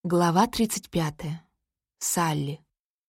Глава 35. Салли.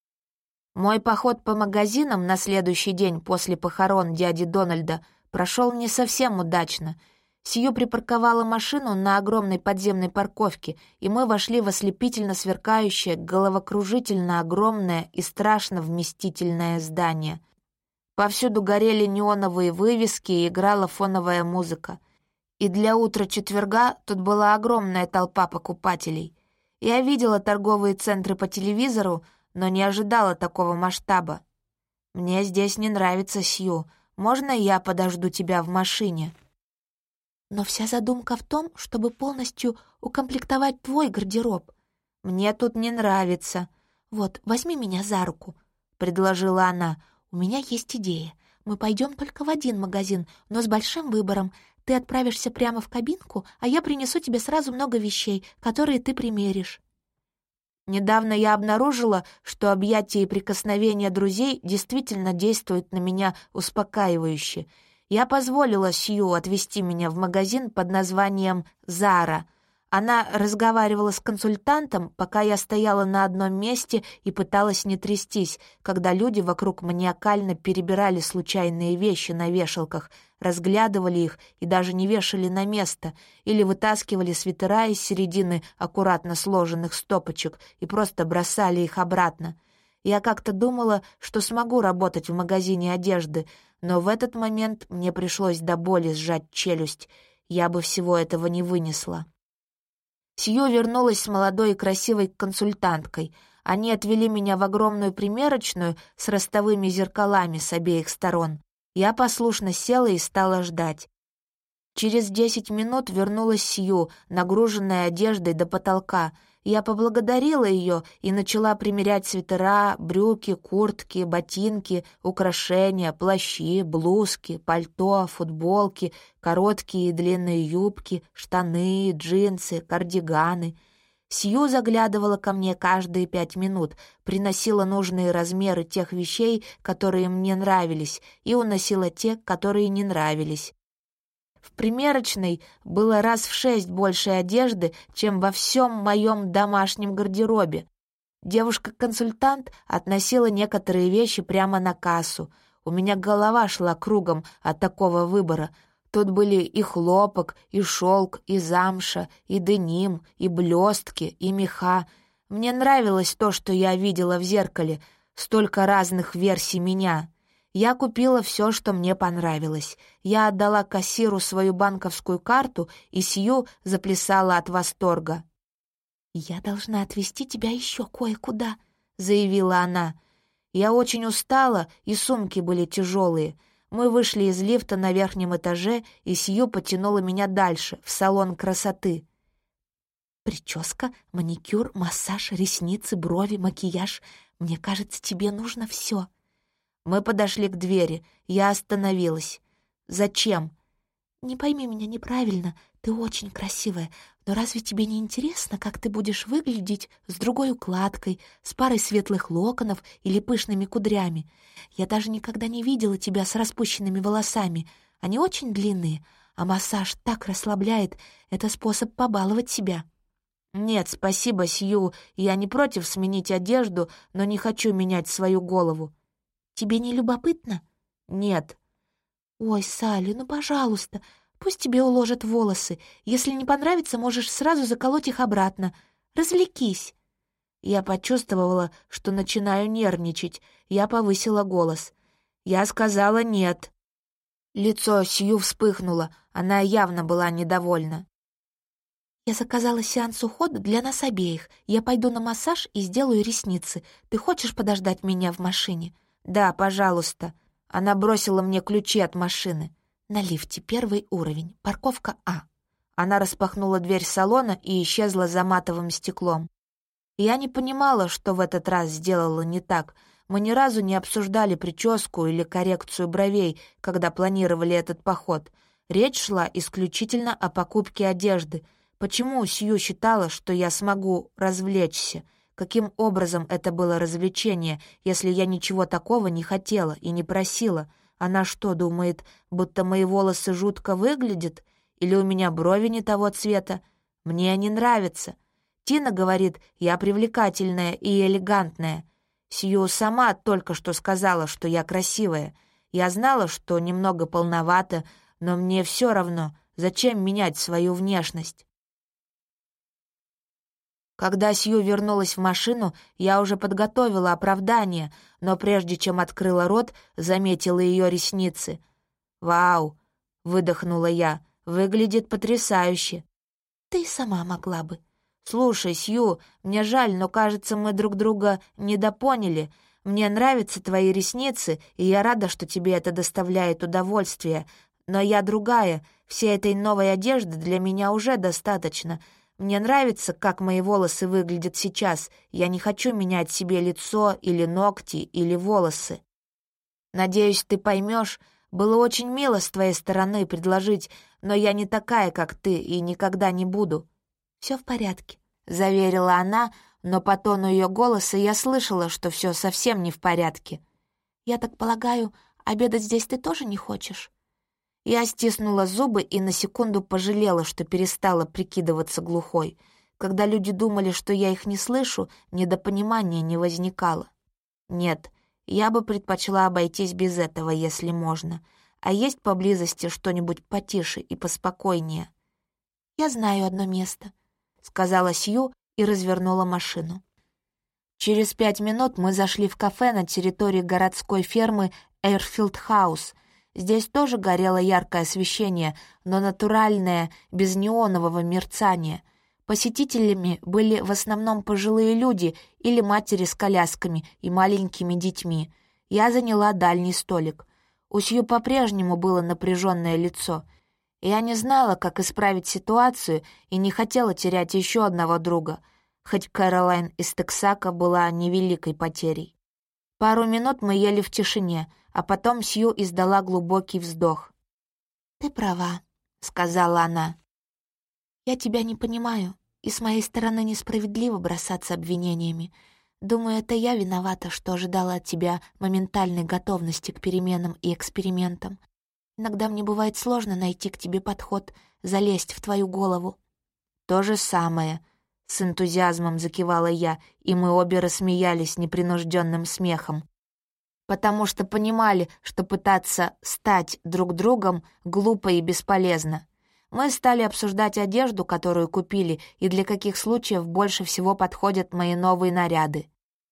Мой поход по магазинам на следующий день после похорон дяди Дональда прошел не совсем удачно. Сью припарковала машину на огромной подземной парковке, и мы вошли в ослепительно сверкающее, головокружительно огромное и страшно вместительное здание. Повсюду горели неоновые вывески и играла фоновая музыка. И для утра четверга тут была огромная толпа покупателей. Я видела торговые центры по телевизору, но не ожидала такого масштаба. «Мне здесь не нравится, Сью. Можно я подожду тебя в машине?» «Но вся задумка в том, чтобы полностью укомплектовать твой гардероб. Мне тут не нравится. Вот, возьми меня за руку», — предложила она. «У меня есть идея. Мы пойдем только в один магазин, но с большим выбором. Ты отправишься прямо в кабинку, а я принесу тебе сразу много вещей, которые ты примеришь». Недавно я обнаружила, что объятия и прикосновения друзей действительно действуют на меня успокаивающе. Я позволила Сью отвезти меня в магазин под названием «Зара». Она разговаривала с консультантом, пока я стояла на одном месте и пыталась не трястись, когда люди вокруг маниакально перебирали случайные вещи на вешалках, разглядывали их и даже не вешали на место, или вытаскивали свитера из середины аккуратно сложенных стопочек и просто бросали их обратно. Я как-то думала, что смогу работать в магазине одежды, но в этот момент мне пришлось до боли сжать челюсть. Я бы всего этого не вынесла. Сью вернулась с молодой и красивой консультанткой. Они отвели меня в огромную примерочную с ростовыми зеркалами с обеих сторон. Я послушно села и стала ждать. Через 10 минут вернулась Сью, нагруженная одеждой до потолка. Я поблагодарила ее и начала примерять свитера, брюки, куртки, ботинки, украшения, плащи, блузки, пальто, футболки, короткие и длинные юбки, штаны, джинсы, кардиганы. Сью заглядывала ко мне каждые 5 минут, приносила нужные размеры тех вещей, которые мне нравились, и уносила те, которые не нравились. В примерочной было раз в 6 больше одежды, чем во всем моем домашнем гардеробе. Девушка-консультант относила некоторые вещи прямо на кассу. У меня голова шла кругом от такого выбора. Тут были и хлопок, и шелк, и замша, и деним, и блестки, и меха. Мне нравилось то, что я видела в зеркале. Столько разных версий меня. Я купила все, что мне понравилось. Я отдала кассиру свою банковскую карту, и Сью заплясала от восторга. «Я должна отвезти тебя еще кое-куда», — заявила она. Я очень устала, и сумки были тяжелые. Мы вышли из лифта на верхнем этаже, и Сью потянула меня дальше, в салон красоты. «Прическа, маникюр, массаж, ресницы, брови, макияж. Мне кажется, тебе нужно все». Мы подошли к двери. Я остановилась. «Зачем?» «Не пойми меня неправильно, ты очень красивая, но разве тебе не интересно, как ты будешь выглядеть с другой укладкой, с парой светлых локонов или пышными кудрями? Я даже никогда не видела тебя с распущенными волосами. Они очень длинные, а массаж так расслабляет. Это способ побаловать себя». «Нет, спасибо, Сью, я не против сменить одежду, но не хочу менять свою голову». «Тебе не любопытно?» «Нет». «Ой, Салли, ну, пожалуйста, пусть тебе уложат волосы. Если не понравится, можешь сразу заколоть их обратно. Развлекись». Я почувствовала, что начинаю нервничать. Я повысила голос. Я сказала «нет». Лицо Сью вспыхнуло. Она явно была недовольна. «Я заказала сеанс ухода для нас обеих. Я пойду на массаж и сделаю ресницы. Ты хочешь подождать меня в машине?» «Да, пожалуйста». Она бросила мне ключи от машины. «На лифте, 1 уровень, парковка А». Она распахнула дверь салона и исчезла за матовым стеклом. Я не понимала, что в этот раз сделала не так. Мы ни разу не обсуждали прическу или коррекцию бровей, когда планировали этот поход. Речь шла исключительно о покупке одежды. Почему Сью считала, что я смогу развлечься? Каким образом это было развлечение, если я ничего такого не хотела и не просила? Она что, думает, будто мои волосы жутко выглядят? Или у меня брови не того цвета? Мне они нравятся. Тина говорит, я привлекательная и элегантная. Сью сама только что сказала, что я красивая. Я знала, что немного полновата, но мне все равно, зачем менять свою внешность. Когда Сью вернулась в машину, я уже подготовила оправдание, но прежде чем открыла рот, заметила ее ресницы. «Вау!» — выдохнула я. «Выглядит потрясающе!» «Ты сама могла бы». «Слушай, Сью, мне жаль, но, кажется, мы друг друга недопоняли. Мне нравятся твои ресницы, и я рада, что тебе это доставляет удовольствие. Но я другая, всей этой новой одежды для меня уже достаточно. Мне нравится, как мои волосы выглядят сейчас. Я не хочу менять себе лицо или ногти или волосы. Надеюсь, ты поймешь. Было очень мило с твоей стороны предложить, но я не такая, как ты, и никогда не буду». «Все в порядке», — заверила она, но по тону ее голоса я слышала, что все совсем не в порядке. «Я так полагаю, обедать здесь ты тоже не хочешь?» Я стиснула зубы и на секунду пожалела, что перестала прикидываться глухой. Когда люди думали, что я их не слышу, недопонимания не возникало. Нет, я бы предпочла обойтись без этого, если можно. А есть поблизости что-нибудь потише и поспокойнее? «Я знаю одно место», — сказала Сью и развернула машину. Через 5 минут мы зашли в кафе на территории городской фермы Эйрфилд Хаус. Здесь тоже горело яркое освещение, но натуральное, без неонового мерцания. Посетителями были в основном пожилые люди или матери с колясками и маленькими детьми. Я заняла дальний столик. У Сью по-прежнему было напряженное лицо. Я не знала, как исправить ситуацию, и не хотела терять еще одного друга, хоть Кэролайн из Тексака была невеликой потерей. Пару минут мы ели в тишине, а потом Сью издала глубокий вздох. «Ты права», — сказала она. «Я тебя не понимаю, и с моей стороны несправедливо бросаться обвинениями. Думаю, это я виновата, что ожидала от тебя моментальной готовности к переменам и экспериментам. Иногда мне бывает сложно найти к тебе подход, залезть в твою голову». «То же самое», — с энтузиазмом закивала я, и мы обе рассмеялись непринужденным смехом, потому что понимали, что пытаться стать друг другом глупо и бесполезно. Мы стали обсуждать одежду, которую купили, и для каких случаев больше всего подходят мои новые наряды.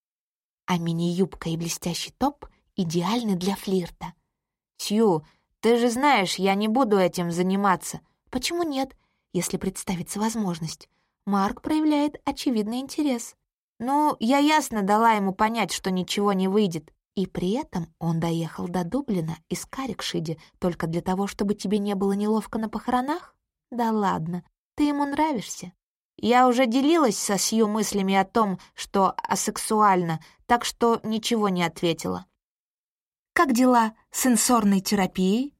А мини-юбка и блестящий топ идеальны для флирта. «Сью, ты же знаешь, я не буду этим заниматься». «Почему нет, если представится возможность? Марк проявляет очевидный интерес». «Ну, я ясно дала ему понять, что ничего не выйдет». «И при этом он доехал до Дублина из Каррикшиде только для того, чтобы тебе не было неловко на похоронах? Да ладно, ты ему нравишься». Я уже делилась со Сью мыслями о том, что асексуально, так что ничего не ответила. «Как дела с сенсорной терапией?»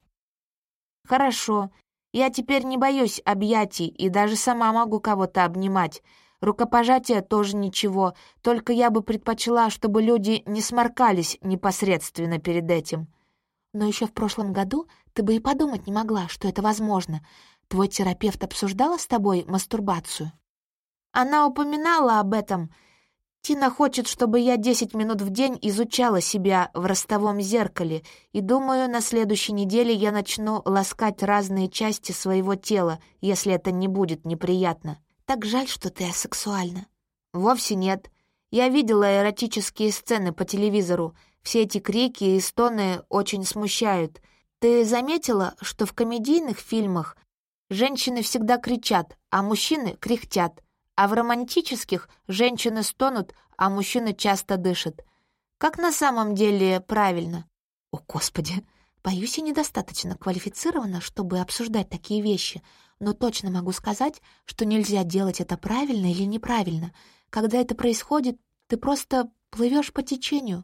«Хорошо. Я теперь не боюсь объятий и даже сама могу кого-то обнимать. Рукопожатие тоже ничего, только я бы предпочла, чтобы люди не сморкались непосредственно перед этим». «Но еще в прошлом году ты бы и подумать не могла, что это возможно. Твой терапевт обсуждала с тобой мастурбацию?» «Она упоминала об этом. Тина хочет, чтобы я 10 минут в день изучала себя в ростовом зеркале, и, думаю, на следующей неделе я начну ласкать разные части своего тела, если это не будет неприятно». «Так жаль, что ты асексуальна». «Вовсе нет. Я видела эротические сцены по телевизору. Все эти крики и стоны очень смущают. Ты заметила, что в комедийных фильмах женщины всегда кричат, а мужчины кряхтят, а в романтических женщины стонут, а мужчины часто дышат? Как на самом деле правильно?» «О, Господи! Боюсь, я недостаточно квалифицирована, чтобы обсуждать такие вещи, но точно могу сказать, что нельзя делать это правильно или неправильно. Когда это происходит, ты просто плывешь по течению».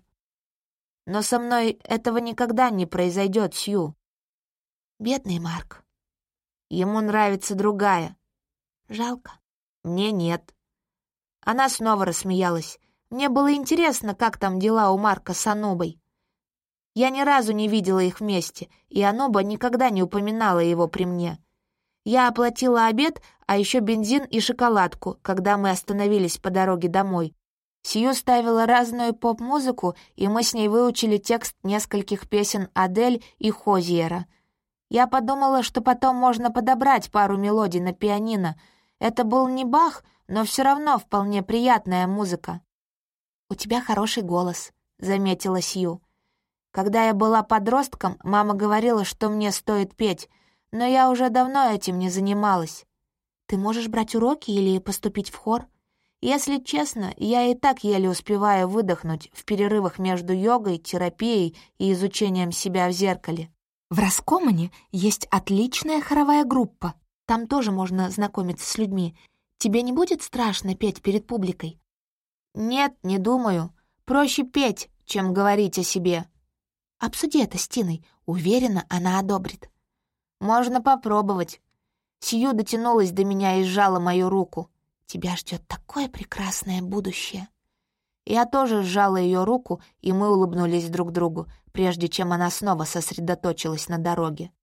«Но со мной этого никогда не произойдет, Сью». «Бедный Марк». «Ему нравится другая». «Жалко». «Мне нет». Она снова рассмеялась. «Мне было интересно, как там дела у Марка с Анубой. Я ни разу не видела их вместе, и Ануба никогда не упоминала его при мне. Я оплатила обед, а еще бензин и шоколадку, когда мы остановились по дороге домой. Сью ставила разную поп-музыку, и мы с ней выучили текст нескольких песен Адель и Хозиера. Я подумала, что потом можно подобрать пару мелодий на пианино. Это был не Бах, но все равно вполне приятная музыка. «У тебя хороший голос», — заметила Сью. Когда я была подростком, мама говорила, что мне стоит петь, но я уже давно этим не занималась. Ты можешь брать уроки или поступить в хор? Если честно, я и так еле успеваю выдохнуть в перерывах между йогой, терапией и изучением себя в зеркале. В Раскомане есть отличная хоровая группа. Там тоже можно знакомиться с людьми. Тебе не будет страшно петь перед публикой? Нет, не думаю. Проще петь, чем говорить о себе. Обсуди это с Тиной. Уверена, она одобрит. Можно попробовать. Сью дотянулась до меня и сжала мою руку. Тебя ждет такое прекрасное будущее. Я тоже сжала ее руку, и мы улыбнулись друг другу, прежде чем она снова сосредоточилась на дороге.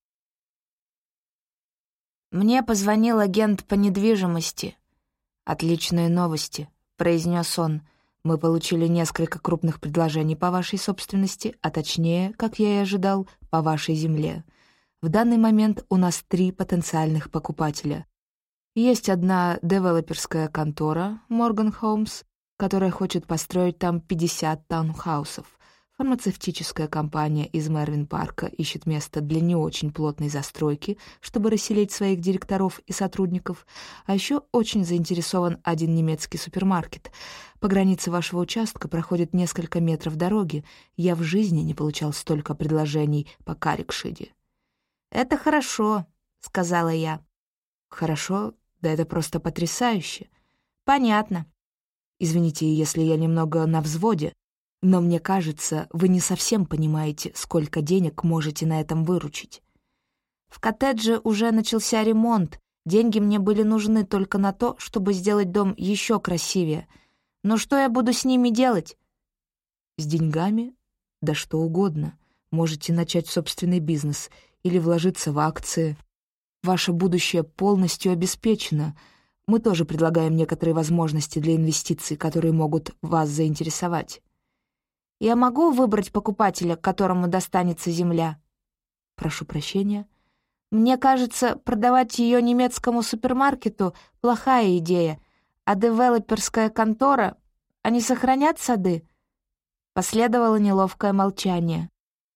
Мне позвонил агент по недвижимости. «Отличные новости», — произнес он. «Мы получили несколько крупных предложений по вашей собственности, а точнее, как я и ожидал, по вашей земле. В данный момент у нас 3 потенциальных покупателя. Есть одна девелоперская контора, Morgan Homes, которая хочет построить там 50 таунхаусов. Фармацевтическая компания из Мервин-парка ищет место для не очень плотной застройки, чтобы расселить своих директоров и сотрудников. А еще очень заинтересован один немецкий супермаркет. По границе вашего участка проходит несколько метров дороги. Я в жизни не получал столько предложений по Карикшиде. «Это хорошо», — сказала я. «Хорошо? Да это просто потрясающе. Понятно. Извините, если я немного на взводе, но мне кажется, вы не совсем понимаете, сколько денег можете на этом выручить. В коттедже уже начался ремонт, деньги мне были нужны только на то, чтобы сделать дом еще красивее. Но что я буду с ними делать?» «С деньгами? Да что угодно. Можете начать собственный бизнес или вложиться в акции. Ваше будущее полностью обеспечено. Мы тоже предлагаем некоторые возможности для инвестиций, которые могут вас заинтересовать. Я могу выбрать покупателя, которому достанется земля?» «Прошу прощения. Мне кажется, продавать ее немецкому супермаркету — плохая идея. А девелоперская контора, они сохранят сады?» Последовало неловкое молчание.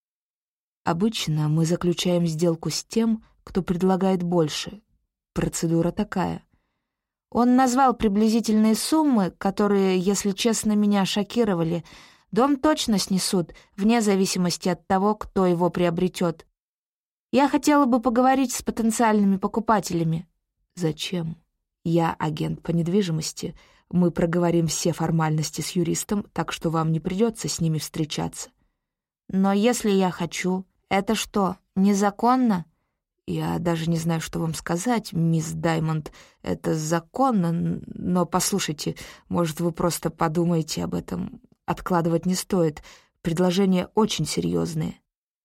«Обычно мы заключаем сделку с тем, кто предлагает больше. Процедура такая». Он назвал приблизительные суммы, которые, если честно, меня шокировали. Дом точно снесут, вне зависимости от того, кто его приобретет. Я хотела бы поговорить с потенциальными покупателями. «Зачем? Я агент по недвижимости. Мы проговорим все формальности с юристом, так что вам не придется с ними встречаться». «Но если я хочу, это что, незаконно?» «Я даже не знаю, что вам сказать, мисс Даймонд. Это законно, но послушайте, может, вы просто подумаете об этом. Откладывать не стоит. Предложения очень серьезные».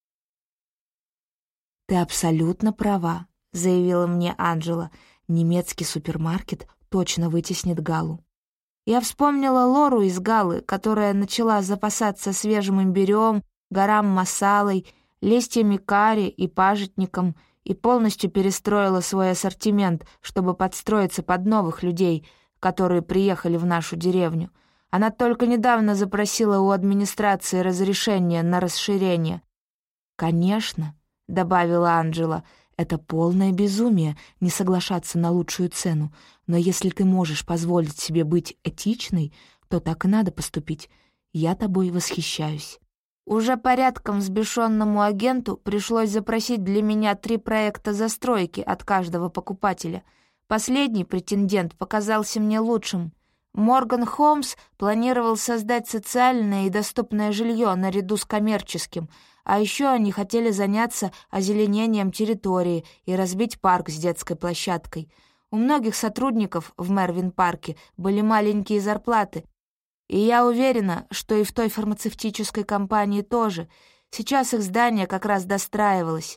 «Ты абсолютно права», — заявила мне Анджела. «Немецкий супермаркет точно вытеснит Галу». Я вспомнила Лору из Галы, которая начала запасаться свежим имбирем, гарам-масалой, листьями карри и пажитником и полностью перестроила свой ассортимент, чтобы подстроиться под новых людей, которые приехали в нашу деревню. Она только недавно запросила у администрации разрешение на расширение. «Конечно», — добавила Анджела, — «это полное безумие не соглашаться на лучшую цену, но если ты можешь позволить себе быть этичной, то так и надо поступить. Я тобой восхищаюсь». Уже порядком взбешенному агенту пришлось запросить для меня 3 проекта застройки от каждого покупателя. Последний претендент показался мне лучшим. Morgan Homes планировал создать социальное и доступное жилье наряду с коммерческим, а еще они хотели заняться озеленением территории и разбить парк с детской площадкой. У многих сотрудников в Мервин-парке были маленькие зарплаты, и я уверена, что и в той фармацевтической компании тоже. Сейчас их здание как раз достраивалось.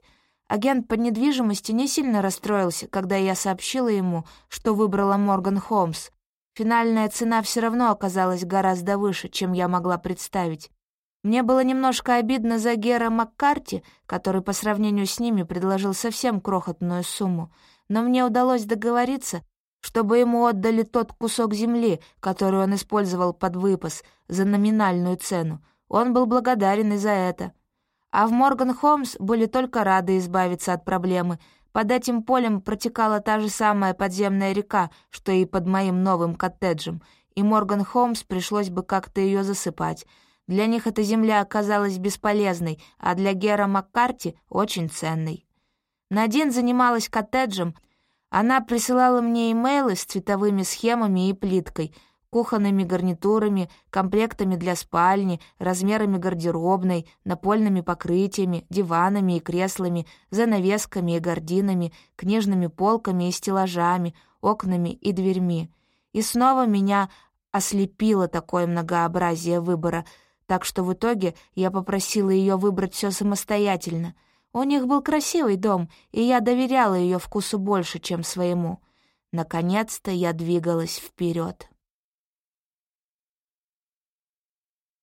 Агент по недвижимости не сильно расстроился, когда я сообщила ему, что выбрала Морган Холмс. Финальная цена все равно оказалась гораздо выше, чем я могла представить. Мне было немножко обидно за Гера Маккарти, который по сравнению с ними предложил совсем крохотную сумму, но мне удалось договориться, чтобы ему отдали тот кусок земли, который он использовал под выпас, за номинальную цену. Он был благодарен и за это. А в Морган Холмс были только рады избавиться от проблемы. Под этим полем протекала та же самая подземная река, что и под моим новым коттеджем, и Морган Холмс пришлось бы как-то ее засыпать. Для них эта земля оказалась бесполезной, а для Гера Маккарти — очень ценной. Надин занималась коттеджем. Она присылала мне имейлы с цветовыми схемами и плиткой, кухонными гарнитурами, комплектами для спальни, размерами гардеробной, напольными покрытиями, диванами и креслами, занавесками и гардинами, книжными полками и стеллажами, окнами и дверьми. И снова меня ослепило такое многообразие выбора, так что в итоге я попросила ее выбрать все самостоятельно. У них был красивый дом, и я доверяла ее вкусу больше, чем своему. Наконец-то я двигалась вперед.